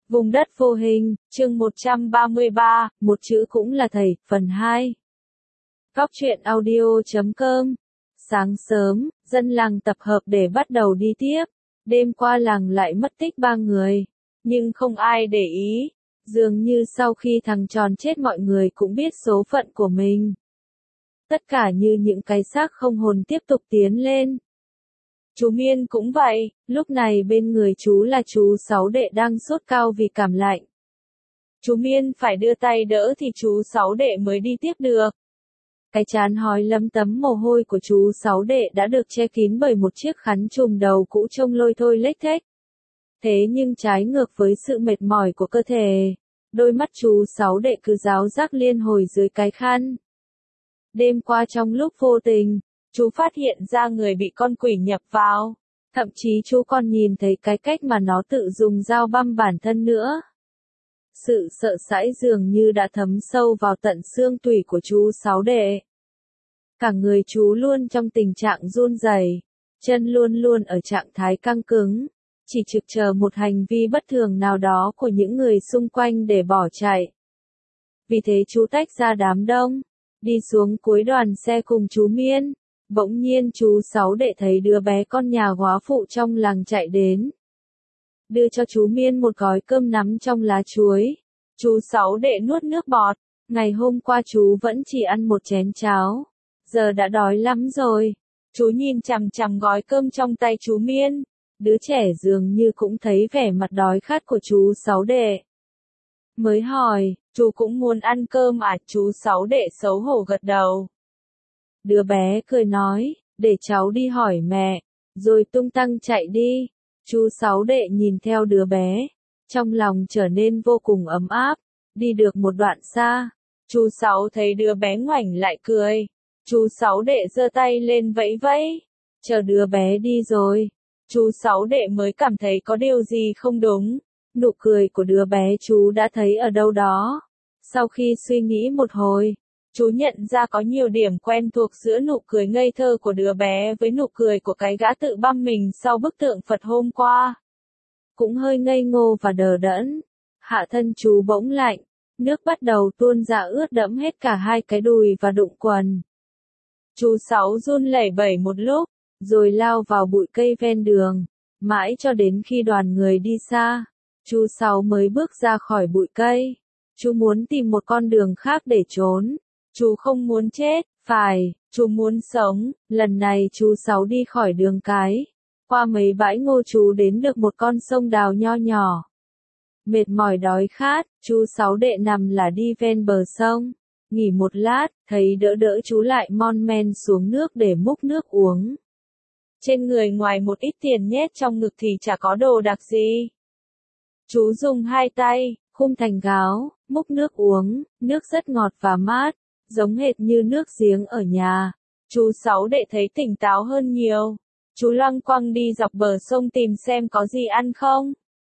Vùng đất vô hình, chương 133, một chữ cũng là thầy, phần 2. Góc truyện audio.com. Sáng sớm, dân làng tập hợp để bắt đầu đi tiếp. Đêm qua làng lại mất tích 3 người, nhưng không ai để ý. Dường như sau khi thằng Tròn chết mọi người cũng biết số phận của mình. Tất cả như những cái xác không hồn tiếp tục tiến lên. Chú Miên cũng vậy, lúc này bên người chú là chú Sáu Đệ đang sốt cao vì cảm lạnh. Chú Miên phải đưa tay đỡ thì chú Sáu Đệ mới đi tiếp được. Cái trán hói lấm tấm mồ hôi của chú Sáu Đệ đã được che kín bởi một chiếc khăn trùm đầu cũ trông lôi thôi lếch thếch. Thế nhưng trái ngược với sự mệt mỏi của cơ thể, đôi mắt chú Sáu Đệ cứ ráo rác liên hồi dưới cái khăn. Đêm qua trong lúc vô tình, chú phát hiện ra người bị con quỷ nhập vào. Thậm chí chú còn nhìn thấy cái cách mà nó tự dùng dao băm bản thân nữa. Sự sợ hãi dường như đã thấm sâu vào tận xương tủy của chú Sáu Đệ. Cả người chú luôn trong tình trạng run rẩy, chân luôn luôn ở trạng thái căng cứng, chỉ trực chờ một hành vi bất thường nào đó của những người xung quanh để bỏ chạy. Vì thế chú tách ra đám đông, đi xuống cuối đoàn xe cùng chú Miên. Bỗng nhiên chú Sáu Đệ thấy đứa bé con nhà góa phụ trong làng chạy đến. Đưa cho chú Miên một gói cơm nắm trong lá chuối. Chú Sáu Đệ nuốt nước bọt. Ngày hôm qua chú vẫn chỉ ăn một chén cháo. Giờ đã đói lắm rồi. Chú nhìn chằm chằm gói cơm trong tay chú Miên. Đứa trẻ dường như cũng thấy vẻ mặt đói khát của chú Sáu Đệ. Mới hỏi, chú cũng muốn ăn cơm à? Chú Sáu Đệ xấu hổ gật đầu. Đứa bé cười nói, để cháu đi hỏi mẹ, rồi tung tăng chạy đi. Chú Sáu Đệ nhìn theo đứa bé, trong lòng trở nên vô cùng ấm áp. Đi được một đoạn xa, chú Sáu thấy đứa bé ngoảnh lại cười. Chú Sáu Đệ giơ tay lên vẫy vẫy, chờ đứa bé đi rồi. Chú Sáu Đệ mới cảm thấy có điều gì không đúng. Nụ cười của đứa bé chú đã thấy ở đâu đó. Sau khi suy nghĩ một hồi, chú nhận ra có nhiều điểm quen thuộc giữa nụ cười ngây thơ của đứa bé với nụ cười của cái gã tự băm mình sau bức tượng Phật hôm qua. Cũng hơi ngây ngô và đờ đẫn. Hạ thân chú bỗng lạnh, nước bắt đầu tuôn ra ướt đẫm hết cả hai cái đùi và đụng quần. Chú Sáu run lẩy bẩy một lúc, rồi lao vào bụi cây ven đường, mãi cho đến khi đoàn người đi xa, chú Sáu mới bước ra khỏi bụi cây. Chú muốn tìm một con đường khác để trốn. Chú không muốn chết, phải, chú muốn sống. Lần này chú Sáu đi khỏi đường cái, qua mấy bãi ngô chú đến được một con sông đào nho nhỏ. Mệt mỏi đói khát, chú Sáu Đệ nằm là đi ven bờ sông, nghỉ một lát, thấy đỡ đỡ chú lại mon men xuống nước để múc nước uống. Trên người ngoài một ít tiền nhét trong ngực thì chả có đồ đặc gì. Chú dùng hai tay, khum thành gáo, múc nước uống, nước rất ngọt và mát, giống hệt như nước giếng ở nhà. Chú Sáu Đệ thấy tỉnh táo hơn nhiều. Chú loăng quăng đi dọc bờ sông tìm xem có gì ăn không.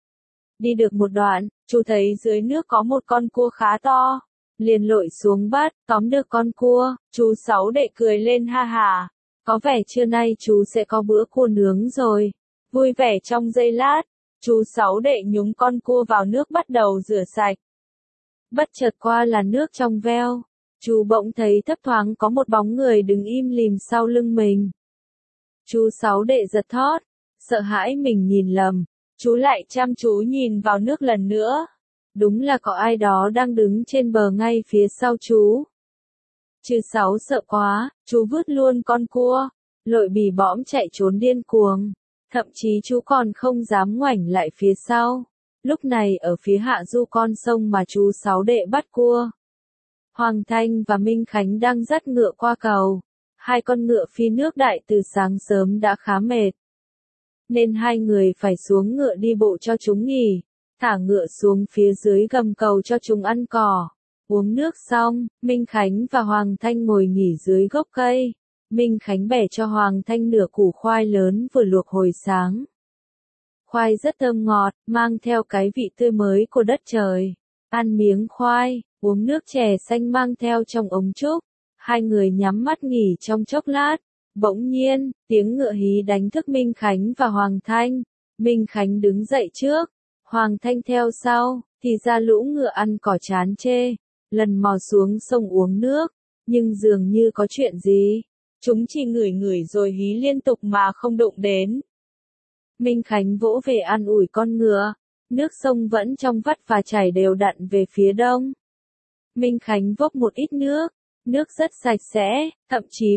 Đi được một đoạn, chú thấy dưới nước có một con cua khá to. Liền lội xuống bắt, tóm được con cua. Chú Sáu Đệ cười lên ha hả. Có vẻ trưa nay chú sẽ có bữa cua nướng rồi. Vui vẻ trong giây lát, chú Sáu Đệ nhúng con cua vào nước bắt đầu rửa sạch. Bất chợt qua là nước trong veo. Chú bỗng thấy thấp thoáng có một bóng người đứng im lìm sau lưng mình. Chú Sáu Đệ giật thót, sợ hãi mình nhìn lầm. Chú lại chăm chú nhìn vào nước lần nữa. Đúng là có ai đó đang đứng trên bờ ngay phía sau chú. Chú Sáu sợ quá, chú vứt luôn con cua, lội bì bõm chạy trốn điên cuồng. Thậm chí chú còn không dám ngoảnh lại phía sau. Lúc này ở phía hạ du con sông mà chú Sáu Đệ bắt cua, Hoàng Thanh và Minh Khánh đang dắt ngựa qua cầu. Hai con ngựa phi nước đại từ sáng sớm đã khá mệt, nên hai người phải xuống ngựa đi bộ cho chúng nghỉ, thả ngựa xuống phía dưới gầm cầu cho chúng ăn cỏ. Uống nước xong, Minh Khánh và Hoàng Thanh ngồi nghỉ dưới gốc cây. Minh Khánh bẻ cho Hoàng Thanh nửa củ khoai lớn vừa luộc hồi sáng. Khoai rất thơm ngọt, mang theo cái vị tươi mới của đất trời. Ăn miếng khoai, uống nước chè xanh mang theo trong ống trúc. Hai người nhắm mắt nghỉ trong chốc lát. Bỗng nhiên, tiếng ngựa hí đánh thức Minh Khánh và Hoàng Thanh. Minh Khánh đứng dậy trước. Hoàng Thanh theo sau, thì ra lũ ngựa ăn cỏ chán chê, lần mò xuống sông uống nước, nhưng dường như có chuyện gì. Chúng chỉ ngửi ngửi rồi hí liên tục mà không đụng đến. Minh Khánh vỗ về an ủi con ngựa, nước sông vẫn trong vắt và chảy đều đặn về phía đông. Minh Khánh vốc một ít nước, nước rất sạch sẽ, thậm chí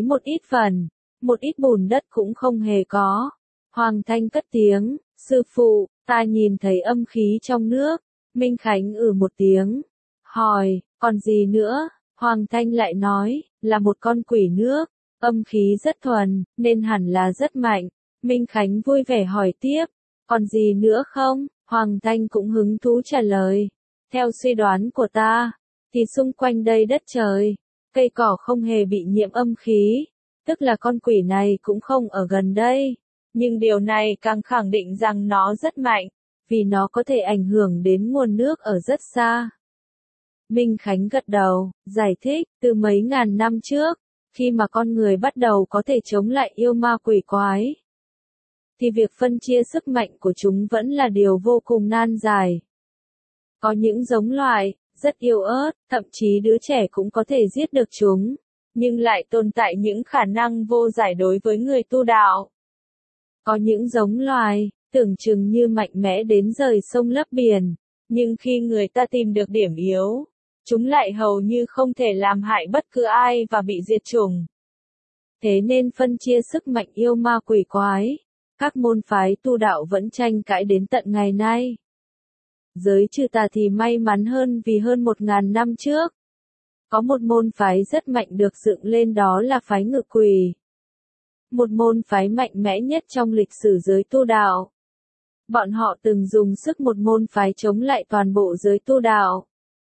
một ít bùn đất cũng không hề có. Hoàng Thanh cất tiếng, sư phụ, ta nhìn thấy âm khí trong nước. Minh Khánh một tiếng, hỏi, còn gì nữa? Hoàng Thanh lại nói, là một con quỷ nước, âm khí rất thuần, nên hẳn là rất mạnh. Minh Khánh vui vẻ hỏi tiếp, còn gì nữa không? Hoàng Thanh cũng hứng thú trả lời, theo suy đoán của ta, thì xung quanh đây đất trời, cây cỏ không hề bị nhiễm âm khí, tức là con quỷ này cũng không ở gần đây. Nhưng điều này càng khẳng định rằng nó rất mạnh, vì nó có thể ảnh hưởng đến nguồn nước ở rất xa. Minh Khánh gật đầu, giải thích, từ mấy ngàn năm trước, khi mà con người bắt đầu có thể chống lại yêu ma quỷ quái, thì việc phân chia sức mạnh của chúng vẫn là điều vô cùng nan giải. Có những giống loài, rất yếu ớt, thậm chí đứa trẻ cũng có thể giết được chúng, nhưng lại tồn tại những khả năng vô giải đối với người tu đạo. Có những giống loài, tưởng chừng như mạnh mẽ đến rời sông lấp biển, nhưng khi người ta tìm được điểm yếu, chúng lại hầu như không thể làm hại bất cứ ai và bị diệt chủng. Thế nên phân chia sức mạnh yêu ma quỷ quái, các môn phái tu đạo vẫn tranh cãi đến tận ngày nay. Giới Trừ Tà thì may mắn hơn vì hơn 1000 năm trước, có một môn phái rất mạnh được dựng lên, đó là phái Ngự Quỷ. Một môn phái mạnh mẽ nhất trong lịch sử giới tu đạo. Bọn họ từng dùng sức một môn phái chống lại toàn bộ giới tu đạo.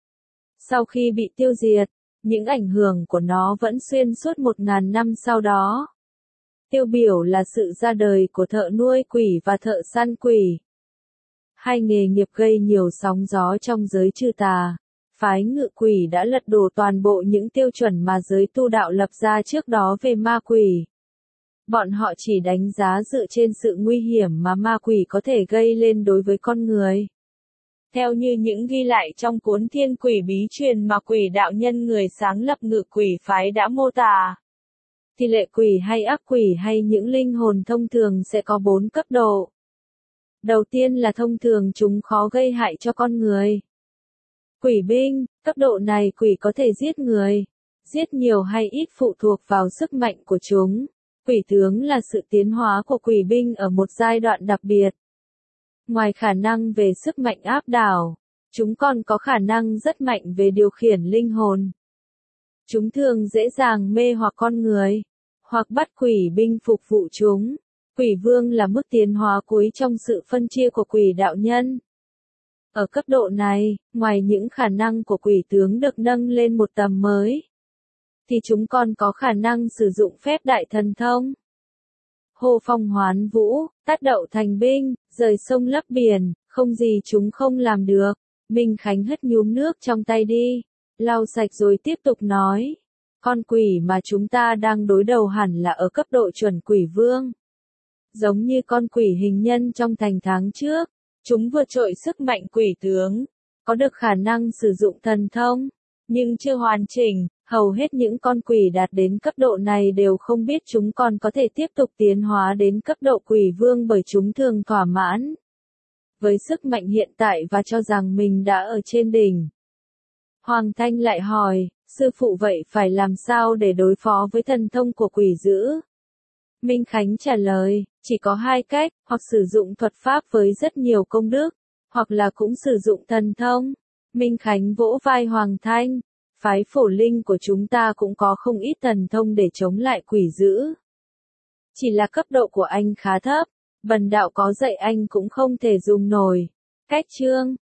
Sau khi bị tiêu diệt, những ảnh hưởng của nó vẫn xuyên suốt 1000 năm sau đó. Tiêu biểu là sự ra đời của thợ nuôi quỷ và thợ săn quỷ. Hai nghề nghiệp gây nhiều sóng gió trong giới Trừ Tà. Phái Ngự Quỷ đã lật đổ toàn bộ những tiêu chuẩn mà giới tu đạo lập ra trước đó về ma quỷ. Bọn họ chỉ đánh giá dựa trên sự nguy hiểm mà ma quỷ có thể gây lên đối với con người. Theo như những ghi lại trong cuốn Thiên Quỷ Bí Truyền mà quỷ đạo nhân người sáng lập Ngự Quỷ phái đã mô tả, thì lệ quỷ hay ác quỷ hay những linh hồn thông thường sẽ có 4 cấp độ. Đầu tiên là thông thường chúng khó gây hại cho con người. Quỷ binh, cấp độ này quỷ có thể giết người, giết nhiều hay ít phụ thuộc vào sức mạnh của chúng. Quỷ tướng là sự tiến hóa của quỷ binh ở một giai đoạn đặc biệt. Ngoài khả năng về sức mạnh áp đảo, chúng còn có khả năng rất mạnh về điều khiển linh hồn. Chúng thường dễ dàng mê hoặc con người, hoặc bắt quỷ binh phục vụ chúng. Quỷ vương là mức tiến hóa cuối trong sự phân chia của quỷ đạo nhân. Ở cấp độ này, ngoài những khả năng của quỷ tướng được nâng lên một tầm mới, thì chúng còn có khả năng sử dụng phép đại thần thông. Hô phong hoán vũ, tác đậu thành binh, rời sông lấp biển, không gì chúng không làm được. Minh Khánh hất nhúm nước trong tay đi, lau sạch rồi tiếp tục nói. Con quỷ mà chúng ta đang đối đầu hẳn là ở cấp độ chuẩn quỷ vương. Giống như con quỷ hình nhân trong thành tháng trước, chúng vượt trội sức mạnh quỷ tướng, có được khả năng sử dụng thần thông, nhưng chưa hoàn chỉnh. Hầu hết những con quỷ đạt đến cấp độ này đều không biết chúng còn có thể tiếp tục tiến hóa đến cấp độ quỷ vương, bởi chúng thường thỏa mãn với sức mạnh hiện tại và cho rằng mình đã ở trên đỉnh. Hoàng Thanh lại hỏi, sư phụ vậy phải làm sao để đối phó với thần thông của quỷ dữ? Minh Khánh trả lời, chỉ có 2 cách, hoặc sử dụng thuật pháp với rất nhiều công đức, hoặc là cũng sử dụng thần thông. Minh Khánh vỗ vai Hoàng Thanh. Phái Phổ Linh của chúng ta cũng có không ít thần thông để chống lại quỷ dữ. Chỉ là cấp độ của anh khá thấp, bần đạo có dạy anh cũng không thể dùng nổi. Cách chương